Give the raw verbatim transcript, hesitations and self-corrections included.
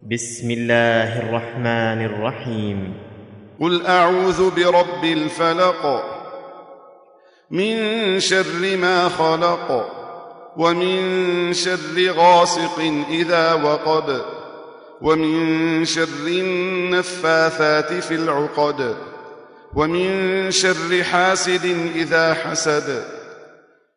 بسم الله الرحمن الرحيم. قل أعوذ برب الفلق من شر ما خلق ومن شر غاسق إذا وقب ومن شر النفاثات في العقد ومن شر حاسد إذا حسد